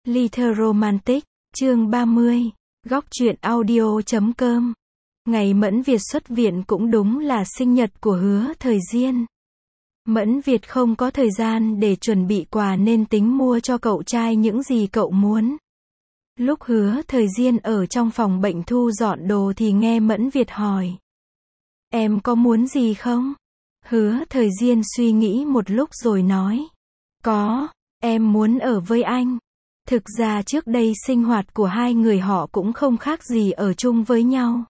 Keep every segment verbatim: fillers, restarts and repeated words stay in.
Little Romantic, chương ba mươi, góc truyện audio chấm com. Ngày Mẫn Việt xuất viện cũng đúng là sinh nhật của Hứa Thời Diên. Mẫn Việt không có thời gian để chuẩn bị quà nên tính mua cho cậu trai những gì cậu muốn. Lúc Hứa Thời Diên ở trong phòng bệnh thu dọn đồ thì nghe Mẫn Việt hỏi: "Em có muốn gì không?" Hứa Thời Diên suy nghĩ một lúc rồi nói: "Có, em muốn ở với anh." Thực ra trước đây sinh hoạt của hai người họ cũng không khác gì ở chung với nhau.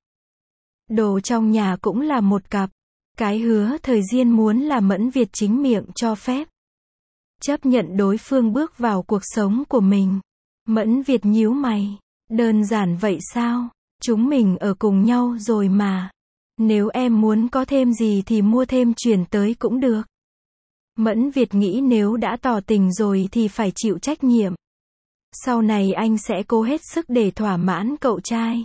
Đồ trong nhà cũng là một cặp. Cái Hứa Thời Diên muốn là Mẫn Việt chính miệng cho phép. Chấp nhận đối phương bước vào cuộc sống của mình. Mẫn Việt nhíu mày. Đơn giản vậy sao? Chúng mình ở cùng nhau rồi mà. Nếu em muốn có thêm gì thì mua thêm chuyển tới cũng được. Mẫn Việt nghĩ nếu đã tỏ tình rồi thì phải chịu trách nhiệm. Sau này anh sẽ cố hết sức để thỏa mãn cậu trai.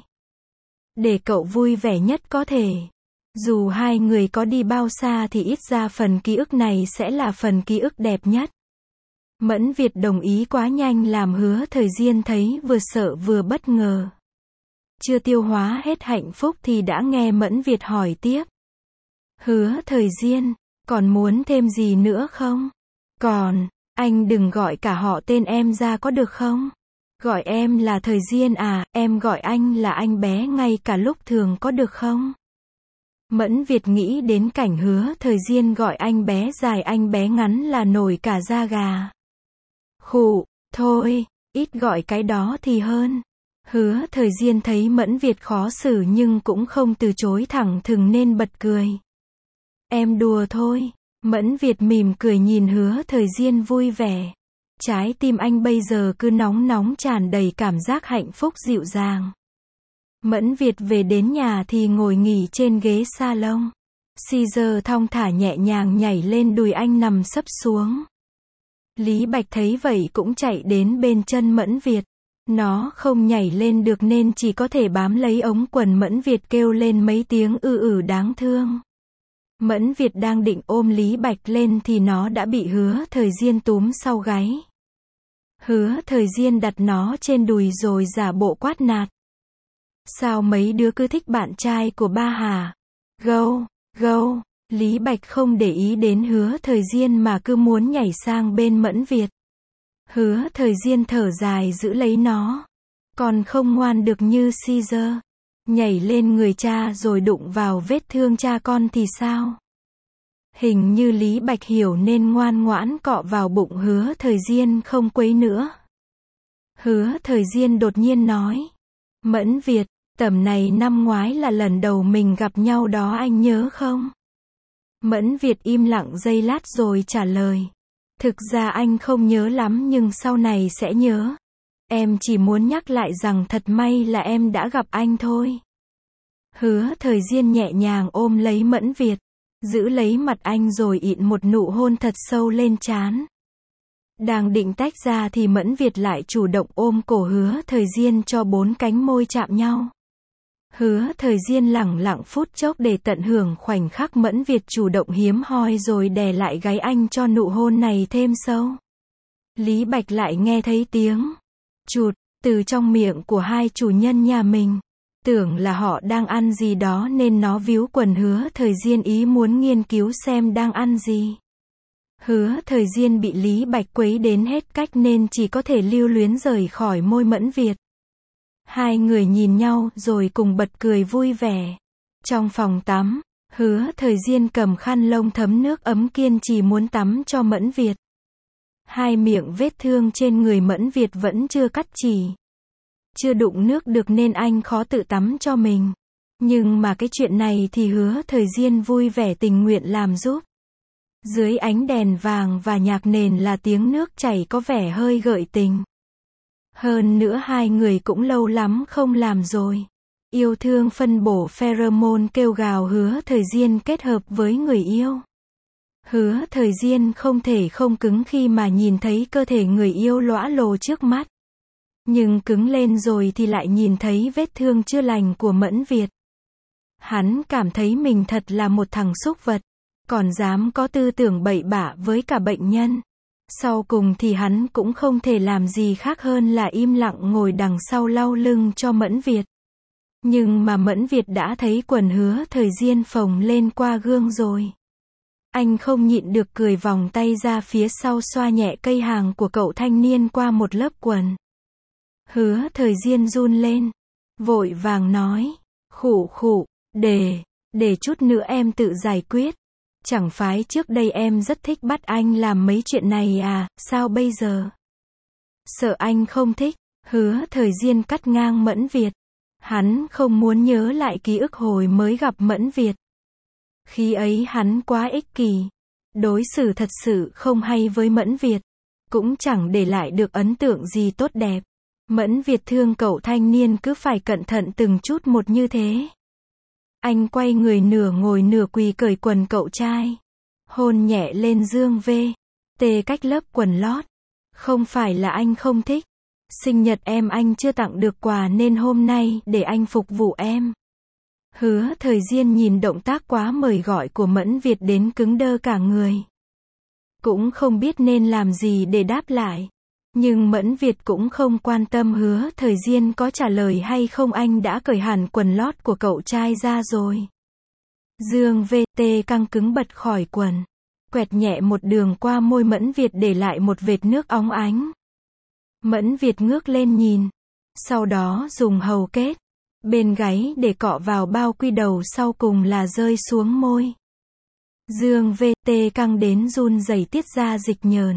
Để cậu vui vẻ nhất có thể. Dù hai người có đi bao xa thì ít ra phần ký ức này sẽ là phần ký ức đẹp nhất. Mẫn Việt đồng ý quá nhanh làm Hứa Thời Diên thấy vừa sợ vừa bất ngờ. Chưa tiêu hóa hết hạnh phúc thì đã nghe Mẫn Việt hỏi tiếp: "Hứa Thời Diên, còn muốn thêm gì nữa không?" "Còn, anh đừng gọi cả họ tên em ra có được không? Gọi em là Thời Diên à, em gọi anh là anh bé ngay cả lúc thường có được không?" Mẫn Việt nghĩ đến cảnh Hứa Thời Diên gọi anh bé dài anh bé ngắn là nổi cả da gà. Khụ, thôi, ít gọi cái đó thì hơn. Hứa Thời Diên thấy Mẫn Việt khó xử nhưng cũng không từ chối thẳng thừng nên bật cười. "Em đùa thôi." Mẫn Việt mỉm cười nhìn Hứa Thời Diên vui vẻ. Trái tim anh bây giờ cứ nóng nóng tràn đầy cảm giác hạnh phúc dịu dàng. Mẫn Việt về đến nhà thì ngồi nghỉ trên ghế salon. Caesar thong thả nhẹ nhàng nhảy lên đùi anh nằm sấp xuống. Lý Bạch thấy vậy cũng chạy đến bên chân Mẫn Việt. Nó không nhảy lên được nên chỉ có thể bám lấy ống quần Mẫn Việt kêu lên mấy tiếng ư ử đáng thương. Mẫn Việt đang định ôm Lý Bạch lên thì nó đã bị Hứa Thời Diên túm sau gáy. Hứa Thời Diên đặt nó trên đùi rồi giả bộ quát nạt: "Sao mấy đứa cứ thích bạn trai của ba hả? Gâu, gâu." Lý Bạch không để ý đến Hứa Thời Diên mà cứ muốn nhảy sang bên Mẫn Việt. Hứa Thời Diên thở dài giữ lấy nó. Còn không ngoan được như Caesar. Nhảy lên người cha rồi đụng vào vết thương cha con thì sao? Hình như Lý Bạch hiểu nên ngoan ngoãn cọ vào bụng Hứa Thời Diên không quấy nữa. Hứa Thời Diên đột nhiên nói: "Mẫn Việt, tầm này năm ngoái là lần đầu mình gặp nhau đó anh nhớ không?" Mẫn Việt im lặng giây lát rồi trả lời: "Thực ra anh không nhớ lắm nhưng sau này sẽ nhớ. Em chỉ muốn nhắc lại rằng thật may là em đã gặp anh thôi." Hứa Thời Diên nhẹ nhàng ôm lấy Mẫn Việt, giữ lấy mặt anh rồi ịn một nụ hôn thật sâu lên trán. Đang định tách ra thì Mẫn Việt lại chủ động ôm cổ Hứa Thời Diên cho bốn cánh môi chạm nhau. Hứa Thời Diên lẳng lặng phút chốc để tận hưởng khoảnh khắc Mẫn Việt chủ động hiếm hoi rồi đè lại gáy anh cho nụ hôn này thêm sâu. Lý Bạch lại nghe thấy tiếng chụt từ trong miệng của hai chủ nhân nhà mình. Tưởng là họ đang ăn gì đó nên nó víu quần Hứa Thời Diên ý muốn nghiên cứu xem đang ăn gì. Hứa Thời Diên bị Lý Bạch quấy đến hết cách nên chỉ có thể lưu luyến rời khỏi môi Mẫn Việt. Hai người nhìn nhau rồi cùng bật cười vui vẻ. Trong phòng tắm, Hứa Thời Diên cầm khăn lông thấm nước ấm kiên trì muốn tắm cho Mẫn Việt. Hai miệng vết thương trên người Mẫn Việt vẫn chưa cắt chỉ. Chưa đụng nước được nên anh khó tự tắm cho mình. Nhưng mà cái chuyện này thì Hứa Thời Diên vui vẻ tình nguyện làm giúp. Dưới ánh đèn vàng và nhạc nền là tiếng nước chảy có vẻ hơi gợi tình. Hơn nữa hai người cũng lâu lắm không làm rồi. Yêu thương phân bổ pheromone kêu gào Hứa Thời Diên kết hợp với người yêu. Hứa Thời Diên không thể không cứng khi mà nhìn thấy cơ thể người yêu lõa lồ trước mắt. Nhưng cứng lên rồi thì lại nhìn thấy vết thương chưa lành của Mẫn Việt. Hắn cảm thấy mình thật là một thằng súc vật, còn dám có tư tưởng bậy bạ với cả bệnh nhân. Sau cùng thì hắn cũng không thể làm gì khác hơn là im lặng ngồi đằng sau lau lưng cho Mẫn Việt. Nhưng mà Mẫn Việt đã thấy quần Hứa Thời Diên phồng lên qua gương rồi. Anh không nhịn được cười vòng tay ra phía sau xoa nhẹ cây hàng của cậu thanh niên qua một lớp quần. Hứa Thời Diên run lên, vội vàng nói, khụ khụ, để, để chút nữa em tự giải quyết. Chẳng phải trước đây em rất thích bắt anh làm mấy chuyện này à, sao bây giờ? Sợ anh không thích, Hứa Thời Diên cắt ngang Mẫn Việt. Hắn không muốn nhớ lại ký ức hồi mới gặp Mẫn Việt. Khi ấy hắn quá ích kỷ, đối xử thật sự không hay với Mẫn Việt, cũng chẳng để lại được ấn tượng gì tốt đẹp. Mẫn Việt thương cậu thanh niên cứ phải cẩn thận từng chút một như thế. Anh quay người nửa ngồi nửa quỳ cởi quần cậu trai, hôn nhẹ lên dương vê tê cách lớp quần lót. Không phải là anh không thích, sinh nhật em anh chưa tặng được quà nên hôm nay để anh phục vụ em. Hứa Thời Diên nhìn động tác quá mời gọi của Mẫn Việt đến cứng đơ cả người. Cũng không biết nên làm gì để đáp lại. Nhưng Mẫn Việt cũng không quan tâm Hứa Thời Diên có trả lời hay không, anh đã cởi hẳn quần lót của cậu trai ra rồi. Dương vê tê căng cứng bật khỏi quần, quẹt nhẹ một đường qua môi Mẫn Việt để lại một vệt nước óng ánh. Mẫn Việt ngước lên nhìn, sau đó dùng hầu kết bên gáy để cọ vào bao quy đầu, sau cùng là rơi xuống môi. Dương vê tê căng đến run rẩy tiết ra dịch nhờn.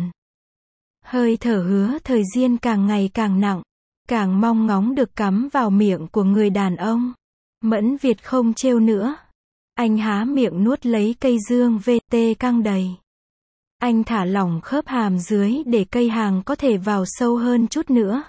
Hơi thở Hứa Thời Diên càng ngày càng nặng, càng mong ngóng được cắm vào miệng của người đàn ông. Mẫn Việt không trêu nữa. Anh há miệng nuốt lấy cây dương vê tê căng đầy. Anh thả lỏng khớp hàm dưới để cây hàng có thể vào sâu hơn chút nữa.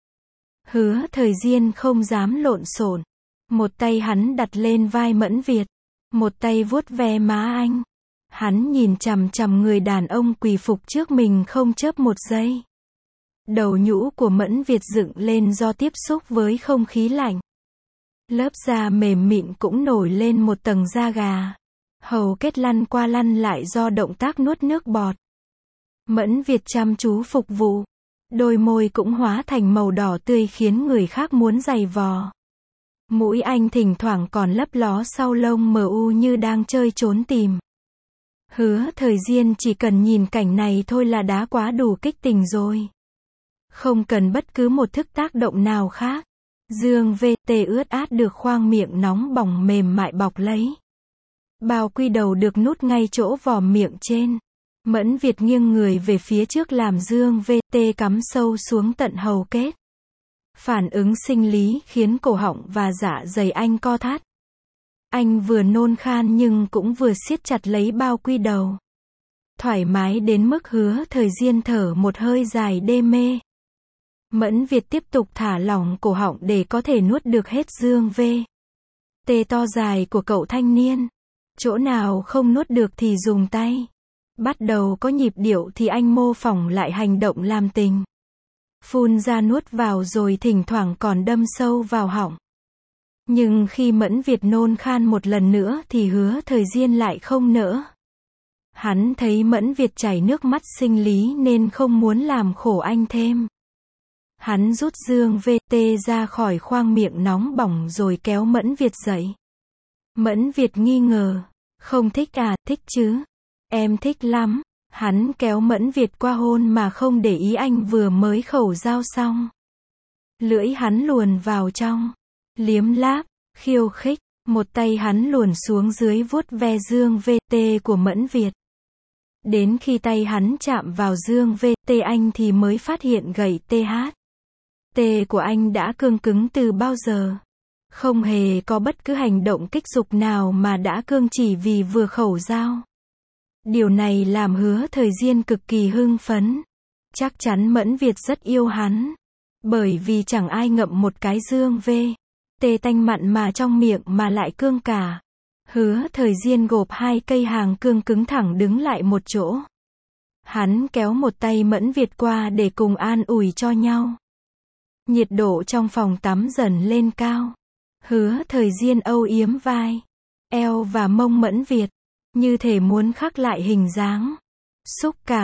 Hứa Thời Diên không dám lộn xộn. Một tay hắn đặt lên vai Mẫn Việt, một tay vuốt ve má anh. Hắn nhìn chằm chằm người đàn ông quỳ phục trước mình không chớp một giây. Đầu nhũ của Mẫn Việt dựng lên do tiếp xúc với không khí lạnh. Lớp da mềm mịn cũng nổi lên một tầng da gà. Hầu kết lăn qua lăn lại do động tác nuốt nước bọt. Mẫn Việt chăm chú phục vụ. Đôi môi cũng hóa thành màu đỏ tươi khiến người khác muốn giày vò. Mũi anh thỉnh thoảng còn lấp ló sau lông mờ u như đang chơi trốn tìm. Hứa Thời Diên chỉ cần nhìn cảnh này thôi là đã quá đủ kích tình rồi. Không cần bất cứ một thức tác động nào khác. Dương vê tê ướt át được khoang miệng nóng bỏng mềm mại bọc lấy. Bao quy đầu được nút ngay chỗ vò miệng trên. Mẫn Việt nghiêng người về phía trước làm dương vê tê cắm sâu xuống tận hầu kết. Phản ứng sinh lý khiến cổ họng và dạ dày anh co thắt. Anh vừa nôn khan nhưng cũng vừa siết chặt lấy bao quy đầu. Thoải mái đến mức Hứa Thời Diên thở một hơi dài đê mê. Mẫn Việt tiếp tục thả lỏng cổ họng để có thể nuốt được hết dương vê tê to dài của cậu thanh niên. Chỗ nào không nuốt được thì dùng tay. Bắt đầu có nhịp điệu thì anh mô phỏng lại hành động làm tình. Phun ra nuốt vào rồi thỉnh thoảng còn đâm sâu vào họng. Nhưng khi Mẫn Việt nôn khan một lần nữa thì Hứa Thời Diên lại không nỡ. Hắn thấy Mẫn Việt chảy nước mắt sinh lý nên không muốn làm khổ anh thêm. Hắn rút dương vê tê ra khỏi khoang miệng nóng bỏng rồi kéo Mẫn Việt dậy. Mẫn Việt nghi ngờ. Không thích à, thích chứ. Em thích lắm. Hắn kéo Mẫn Việt qua hôn mà không để ý anh vừa mới khẩu giao xong. Lưỡi hắn luồn vào trong. Liếm láp, khiêu khích. Một tay hắn luồn xuống dưới vuốt ve dương vê tê của Mẫn Việt. Đến khi tay hắn chạm vào dương vê tê anh thì mới phát hiện gậy tê hát. Tê của anh đã cương cứng từ bao giờ. Không hề có bất cứ hành động kích dục nào mà đã cương chỉ vì vừa khẩu giao. Điều này làm Hứa Thời Diên cực kỳ hưng phấn. Chắc chắn Mẫn Việt rất yêu hắn. Bởi vì chẳng ai ngậm một cái dương vê tê tanh mặn mà trong miệng mà lại cương cả. Hứa Thời Diên gộp hai cây hàng cương cứng thẳng đứng lại một chỗ. Hắn kéo một tay Mẫn Việt qua để cùng an ủi cho nhau. Nhiệt độ trong phòng tắm dần lên cao. Hứa Thời Diên âu yếm vai, eo và mông Mẫn Việt, như thể muốn khắc lại hình dáng. Xúc cảm,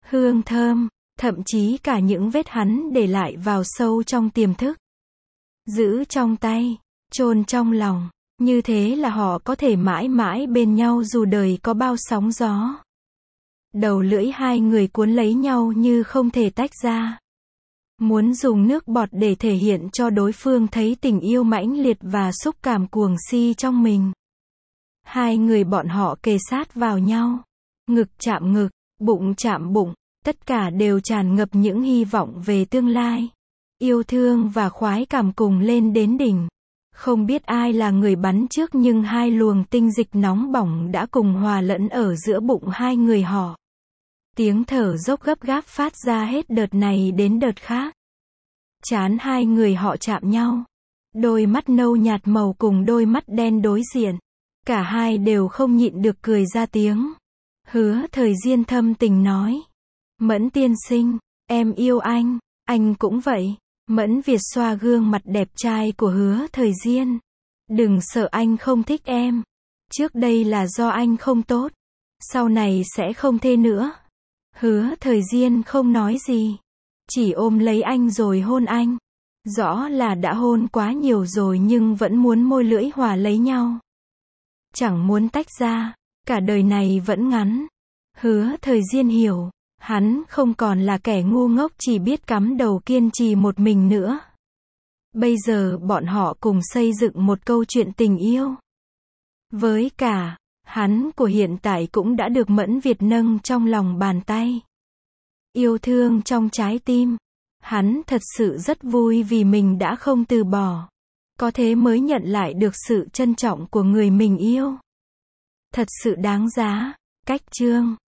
hương thơm, thậm chí cả những vết hắn để lại vào sâu trong tiềm thức. Giữ trong tay, chôn trong lòng, như thế là họ có thể mãi mãi bên nhau dù đời có bao sóng gió. Đầu lưỡi hai người cuốn lấy nhau như không thể tách ra. Muốn dùng nước bọt để thể hiện cho đối phương thấy tình yêu mãnh liệt và xúc cảm cuồng si trong mình. Hai người bọn họ kề sát vào nhau. Ngực chạm ngực, bụng chạm bụng, tất cả đều tràn ngập những hy vọng về tương lai. Yêu thương và khoái cảm cùng lên đến đỉnh. Không biết ai là người bắn trước nhưng hai luồng tinh dịch nóng bỏng đã cùng hòa lẫn ở giữa bụng hai người họ. Tiếng thở dốc gấp gáp phát ra hết đợt này đến đợt khác. Trán hai người họ chạm nhau. Đôi mắt nâu nhạt màu cùng đôi mắt đen đối diện. Cả hai đều không nhịn được cười ra tiếng. Hứa Thời Diên thâm tình nói. Mẫn tiên sinh, em yêu anh, anh cũng vậy. Mẫn Việt xoa gương mặt đẹp trai của Hứa Thời Diên. Đừng sợ anh không thích em. Trước đây là do anh không tốt. Sau này sẽ không thế nữa. Hứa Thời Diên không nói gì. Chỉ ôm lấy anh rồi hôn anh. Rõ là đã hôn quá nhiều rồi nhưng vẫn muốn môi lưỡi hòa lấy nhau. Chẳng muốn tách ra. Cả đời này vẫn ngắn. Hứa Thời Diên hiểu. Hắn không còn là kẻ ngu ngốc chỉ biết cắm đầu kiên trì một mình nữa. Bây giờ bọn họ cùng xây dựng một câu chuyện tình yêu. Với cả, hắn của hiện tại cũng đã được Mẫn Việt nâng trong lòng bàn tay. Yêu thương trong trái tim. Hắn thật sự rất vui vì mình đã không từ bỏ. Có thế mới nhận lại được sự trân trọng của người mình yêu. Thật sự đáng giá. Cách chương